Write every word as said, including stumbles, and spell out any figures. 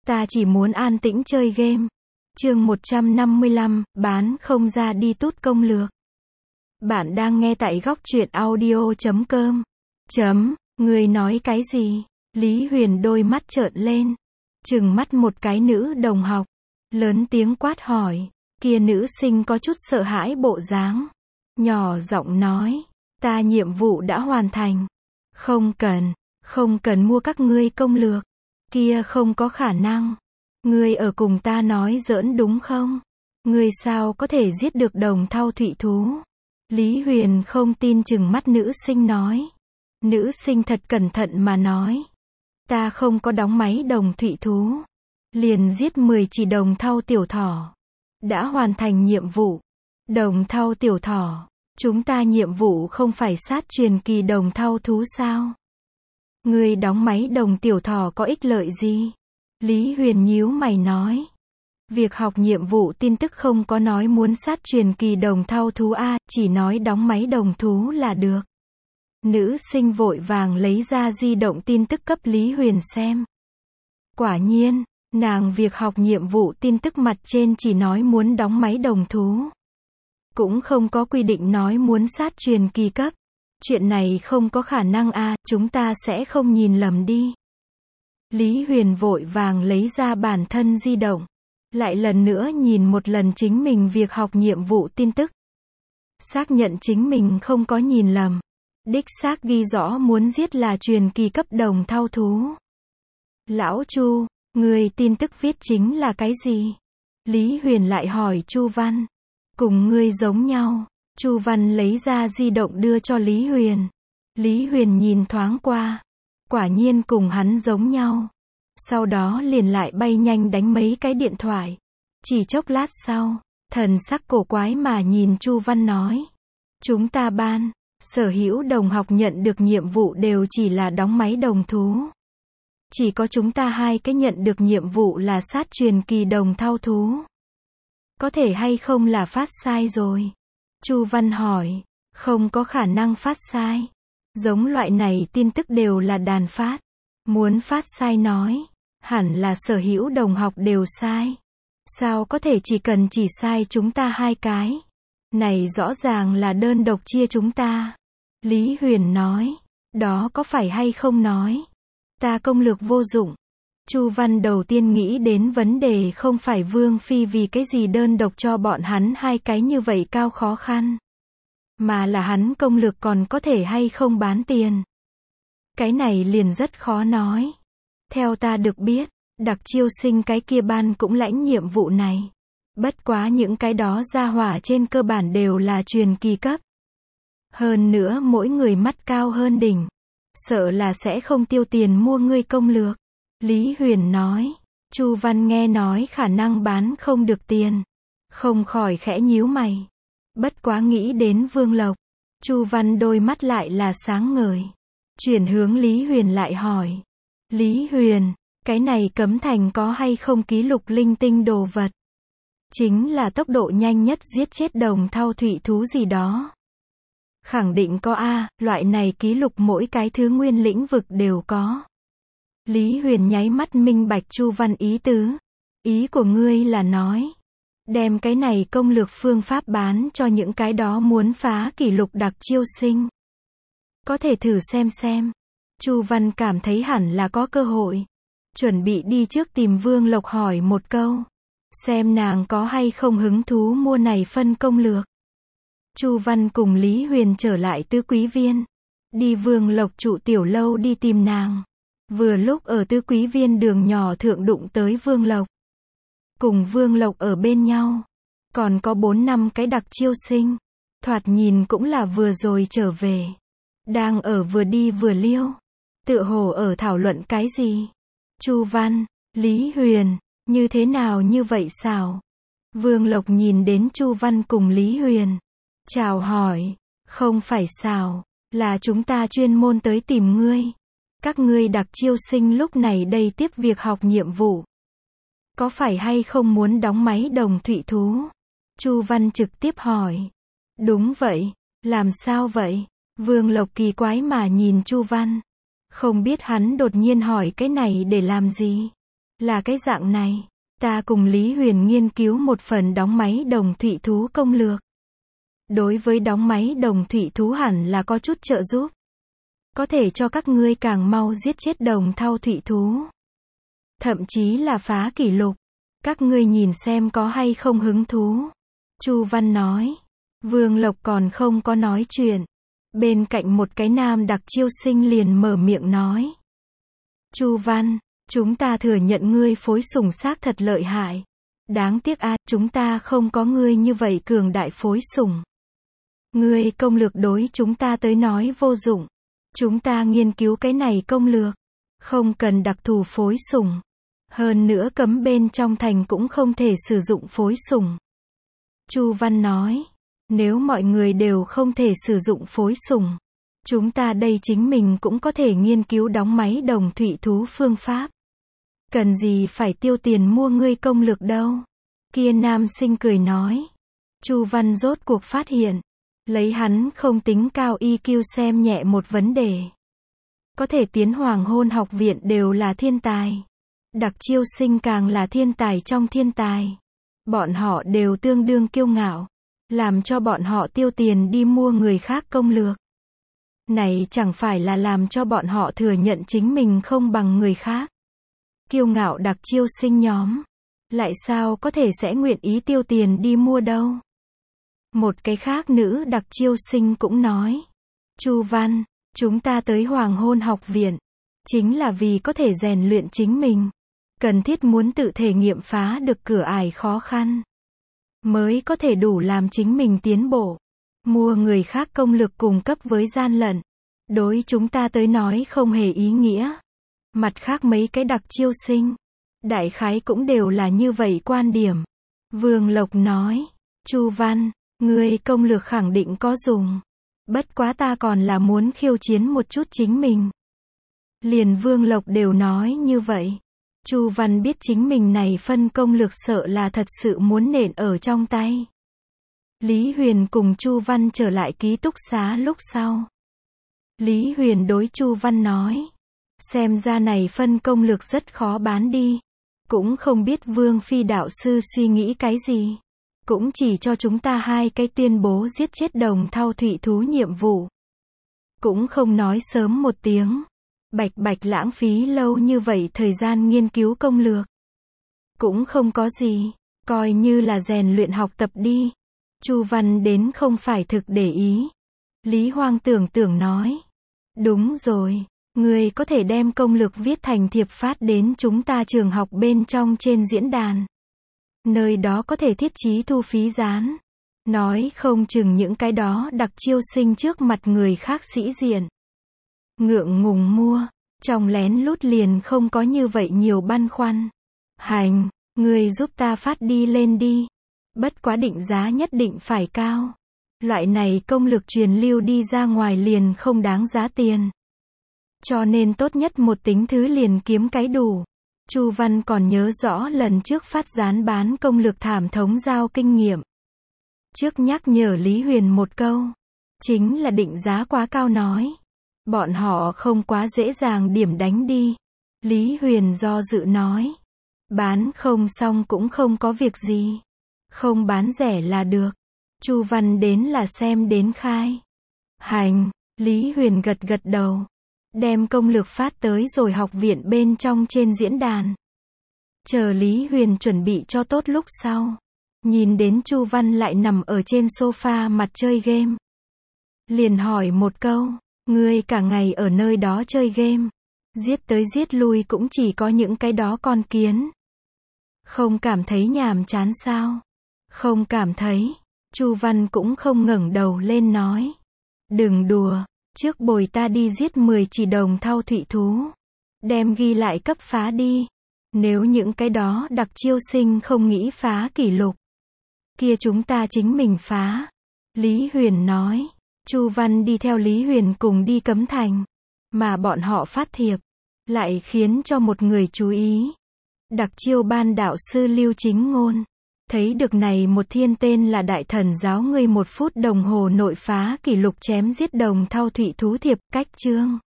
Ta chỉ muốn an tĩnh chơi game. Chương một trăm năm mươi lăm, bán không ra đi tút công lược. Bạn đang nghe tại góc truyện audio chấm com. Chấm, người nói cái gì? Lý Huyền đôi mắt trợn lên, trừng mắt một cái nữ đồng học, lớn tiếng quát hỏi. Kia nữ sinh có chút sợ hãi bộ dáng, nhỏ giọng nói, ta nhiệm vụ đã hoàn thành. Không cần, không cần mua các ngươi công lược. Kia không có khả năng. Ngươi ở cùng ta nói giỡn đúng không? Ngươi sao có thể giết được đồng thau thụy thú? Lý Huyền không tin chừng mắt nữ sinh nói. Nữ sinh thật cẩn thận mà nói. Ta không có đóng máy đồng thụy thú. Liền giết mười chỉ đồng thau tiểu thỏ. Đã hoàn thành nhiệm vụ. Đồng thau tiểu thỏ. Chúng ta nhiệm vụ không phải sát truyền kỳ đồng thau thú sao? Ngươi đóng máy đồng tiểu thỏ có ích lợi gì? Lý Huyền nhíu mày nói. Việc học nhiệm vụ tin tức không có nói muốn sát truyền kỳ đồng thau thú A, chỉ nói đóng máy đồng thú là được. Nữ sinh vội vàng lấy ra di động tin tức cấp Lý Huyền xem. Quả nhiên, nàng việc học nhiệm vụ tin tức mặt trên chỉ nói muốn đóng máy đồng thú. Cũng không có quy định nói muốn sát truyền kỳ cấp. Chuyện này không có khả năng a, chúng ta sẽ không nhìn lầm đi. Lý Huyền vội vàng lấy ra bản thân di động. Lại lần nữa nhìn một lần chính mình việc học nhiệm vụ tin tức. Xác nhận chính mình không có nhìn lầm. Đích xác ghi rõ muốn giết là truyền kỳ cấp đồng thau thú. Lão Chu, người tin tức viết chính là cái gì? Lý Huyền lại hỏi Chu Văn. Cùng ngươi giống nhau. Chu Văn lấy ra di động đưa cho Lý Huyền. Lý Huyền nhìn thoáng qua. Quả nhiên cùng hắn giống nhau. Sau đó liền lại bay nhanh đánh mấy cái điện thoại. Chỉ chốc lát sau, thần sắc cổ quái mà nhìn Chu Văn nói. Chúng ta ban, sở hữu đồng học nhận được nhiệm vụ đều chỉ là đóng máy đồng thú. Chỉ có chúng ta hai cái nhận được nhiệm vụ là sát truyền kỳ đồng thau thú. Có thể hay không là phát sai rồi? Chu Văn hỏi. Không có khả năng phát sai. Giống loại này tin tức đều là đàn phát. Muốn phát sai nói, hẳn là sở hữu đồng học đều sai. Sao có thể chỉ cần chỉ sai chúng ta hai cái? Này rõ ràng là đơn độc chia chúng ta. Lý Huyền nói. Đó có phải hay không nói? Ta công lược vô dụng. Chu Văn đầu tiên nghĩ đến vấn đề không phải Vương Phi vì cái gì đơn độc cho bọn hắn hai cái như vậy cao khó khăn. Mà là hắn công lược còn có thể hay không bán tiền. Cái này liền rất khó nói. Theo ta được biết, đặc chiêu sinh cái kia ban cũng lãnh nhiệm vụ này. Bất quá những cái đó ra hỏa trên cơ bản đều là truyền kỳ cấp. Hơn nữa mỗi người mắt cao hơn đỉnh. Sợ là sẽ không tiêu tiền mua ngươi công lược. Lý Huyền nói. Chu Văn nghe nói khả năng bán không được tiền. Không khỏi khẽ nhíu mày. Bất quá nghĩ đến Vương Lộc. Chu Văn đôi mắt lại là sáng ngời. Chuyển hướng Lý Huyền lại hỏi. Lý Huyền, cái này cấm thành có hay không ký lục linh tinh đồ vật? Chính là tốc độ nhanh nhất giết chết đồng thau thụy thú gì đó. Khẳng định có a, loại này ký lục mỗi cái thứ nguyên lĩnh vực đều có. Lý Huyền nháy mắt minh bạch Chu Văn ý tứ. Ý của ngươi là nói, đem cái này công lược phương pháp bán cho những cái đó muốn phá kỷ lục đặc chiêu sinh. Có thể thử xem xem. Chu Văn cảm thấy hẳn là có cơ hội. Chuẩn bị đi trước tìm Vương Lộc hỏi một câu. Xem nàng có hay không hứng thú mua này phân công lược. Chu Văn cùng Lý Huyền trở lại Tứ Quý Viên. Đi Vương Lộc trụ tiểu lâu đi tìm nàng. Vừa lúc ở Tứ Quý Viên đường nhỏ thượng đụng tới Vương Lộc. Cùng Vương Lộc ở bên nhau. Còn có bốn năm cái đặc chiêu sinh. Thoạt nhìn cũng là vừa rồi trở về. Đang ở vừa đi vừa liêu. Tựa hồ ở thảo luận cái gì? Chu Văn, Lý Huyền, như thế nào như vậy sao? Vương Lộc nhìn đến Chu Văn cùng Lý Huyền. Chào hỏi, không phải sao, là chúng ta chuyên môn tới tìm ngươi. Các ngươi đặc chiêu sinh lúc này đây tiếp việc học nhiệm vụ. Có phải hay không muốn đóng máy đồng thụy thú? Chu Văn trực tiếp hỏi. Đúng vậy, làm sao vậy? Vương Lộc kỳ quái mà nhìn Chu Văn. Không biết hắn đột nhiên hỏi cái này để làm gì? Là cái dạng này. Ta cùng Lý Huyền nghiên cứu một phần đóng máy đồng thủy thú công lược. Đối với đóng máy đồng thủy thú hẳn là có chút trợ giúp. Có thể cho các ngươi càng mau giết chết đồng thau thủy thú. Thậm chí là phá kỷ lục. Các ngươi nhìn xem có hay không hứng thú. Chu Văn nói. Vương Lộc còn không có nói chuyện. Bên cạnh một cái nam đặc chiêu sinh liền mở miệng nói. Chu Văn, chúng ta thừa nhận ngươi phối sủng xác thật lợi hại. Đáng tiếc a, chúng ta không có ngươi như vậy cường đại phối sủng. Ngươi công lược đối chúng ta tới nói vô dụng. Chúng ta nghiên cứu cái này công lược. Không cần đặc thù phối sủng. Hơn nữa cấm bên trong thành cũng không thể sử dụng phối sủng. Chu Văn nói. Nếu mọi người đều không thể sử dụng phối sủng, chúng ta đây chính mình cũng có thể nghiên cứu đóng máy đồng thủy thú phương pháp. Cần gì phải tiêu tiền mua ngươi công lược đâu. Kia nam sinh cười nói. Chu Văn rốt cuộc phát hiện. Lấy hắn không tính cao i kiu xem nhẹ một vấn đề. Có thể tiến Hoàng Hôn học viện đều là thiên tài. Đặc chiêu sinh càng là thiên tài trong thiên tài. Bọn họ đều tương đương kiêu ngạo. Làm cho bọn họ tiêu tiền đi mua người khác công lược. Này chẳng phải là làm cho bọn họ thừa nhận chính mình không bằng người khác. Kiêu ngạo đặc chiêu sinh nhóm. Lại sao có thể sẽ nguyện ý tiêu tiền đi mua đâu. Một cái khác nữ đặc chiêu sinh cũng nói. Chu Văn, chúng ta tới Hoàng Hôn học viện. Chính là vì có thể rèn luyện chính mình. Cần thiết muốn tự thể nghiệm phá được cửa ải khó khăn. Mới có thể đủ làm chính mình tiến bộ. Mua người khác công lược cùng cấp với gian lận. Đối chúng ta tới nói không hề ý nghĩa. Mặt khác mấy cái đặc chiêu sinh. Đại khái cũng đều là như vậy quan điểm. Vương Lộc nói. Chu Văn, ngươi công lược khẳng định có dùng. Bất quá ta còn là muốn khiêu chiến một chút chính mình. Liền Vương Lộc đều nói như vậy. Chu Văn biết chính mình này phân công lược sợ là thật sự muốn nện ở trong tay. Lý Huyền cùng Chu Văn trở lại ký túc xá lúc sau. Lý Huyền đối Chu Văn nói. Xem ra này phân công lược rất khó bán đi. Cũng không biết Vương Phi đạo sư suy nghĩ cái gì. Cũng chỉ cho chúng ta hai cái tuyên bố giết chết đồng thau thủy thú nhiệm vụ. Cũng không nói sớm một tiếng. Bạch bạch lãng phí lâu như vậy thời gian nghiên cứu công lược. Cũng không có gì. Coi như là rèn luyện học tập đi. Chu Văn đến không phải thực để ý. Lý Hoang tưởng tưởng nói. Đúng rồi. Ngươi có thể đem công lược viết thành thiệp phát đến chúng ta trường học bên trong trên diễn đàn. Nơi đó có thể thiết trí thu phí dán. Nói không chừng những cái đó đặc chiêu sinh trước mặt người khác sĩ diện. Ngượng ngùng mua. Trong lén lút liền không có như vậy nhiều băn khoăn. Hành, ngươi giúp ta phát đi lên đi. Bất quá định giá nhất định phải cao. Loại này công lược truyền lưu đi ra ngoài liền không đáng giá tiền. Cho nên tốt nhất một tính thứ liền kiếm cái đủ. Chu Văn còn nhớ rõ lần trước phát dán bán công lược thảm thống giao kinh nghiệm. Trước nhắc nhở Lý Huyền một câu. Chính là định giá quá cao nói. Bọn họ không quá dễ dàng điểm đánh đi. Lý Huyền do dự nói. Bán không xong cũng không có việc gì. Không bán rẻ là được. Chu Văn đến là xem đến khai. Hành, Lý Huyền gật gật đầu. Đem công lược phát tới rồi học viện bên trong trên diễn đàn. Chờ Lý Huyền chuẩn bị cho tốt lúc sau. Nhìn đến Chu Văn lại nằm ở trên sofa mặt chơi game. Liền hỏi một câu. Ngươi cả ngày ở nơi đó chơi game. Giết tới giết lui cũng chỉ có những cái đó con kiến. Không cảm thấy nhàm chán sao? Không cảm thấy. Chu Văn cũng không ngẩng đầu lên nói. Đừng đùa. Trước bồi ta đi giết mười chỉ đồng thau thủy thú. Đem ghi lại cấp phá đi. Nếu những cái đó đặc chiêu sinh không nghĩ phá kỷ lục. Kia chúng ta chính mình phá. Lý Huyền nói. Chu Văn đi theo Lý Huyền cùng đi Cấm Thành. Mà bọn họ phát thiệp. Lại khiến cho một người chú ý. Đặc chiêu ban đạo sư Lưu Chính Ngôn. Thấy được này một thiên tên là đại thần giáo ngươi một phút đồng hồ nội phá kỷ lục chém giết đồng thau thủy thú thiệp cách chương.